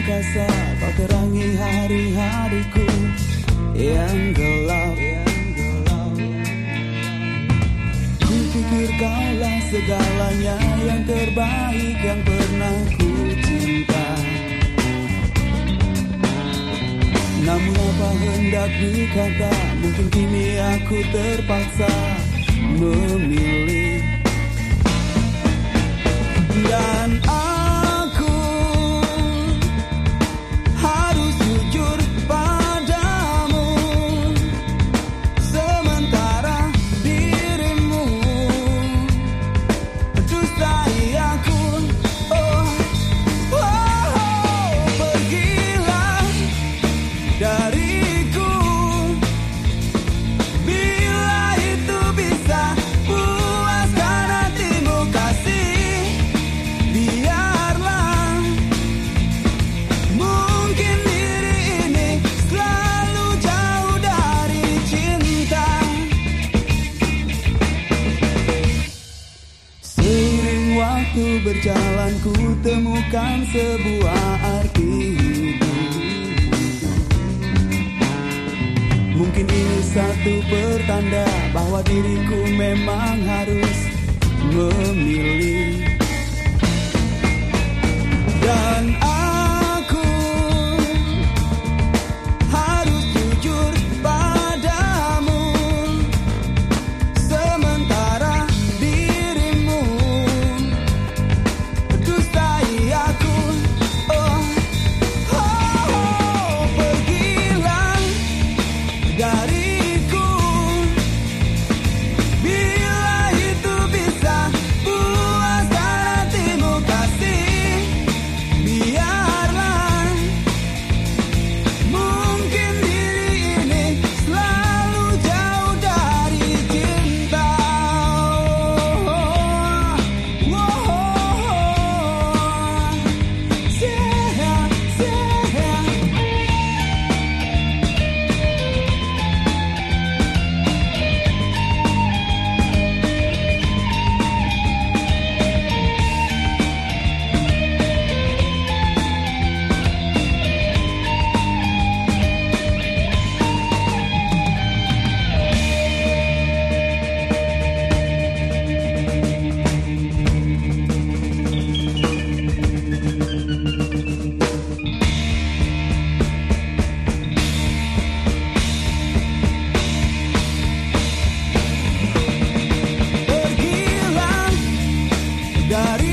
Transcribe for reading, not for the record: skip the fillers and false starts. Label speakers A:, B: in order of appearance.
A: angkasa, kau terangi hari-hariku yang gelap. Ku pikir kaulah segalanya, yang terbaik yang pernah ku cinta. Namun apa hendak dikata, mungkin kini aku terpaksa memilih. Dan aku harus jujur padamu, sementara dirimu dustai aku. Oh, oh, oh, pergilah dariku. Bila itu bisa puaskan hatimu kasih, biarlah mungkin diri ini selalu jauh dari cinta. Seiring waktu berjalan, ku temukan sebuah arti hidup. Mungkin ini satu pertanda bahwa diriku memang harus memilih. Dan aku harus jujur padamu, sementara dirimu dustai aku. Oh, oh, oh, pergilah dariku. Bila itu bisa puaskan hatimu kasih, biarlah mungkin diri ini selalu jauh dari cinta. Oh, oh, oh, yeah, yeah. Pergilah dari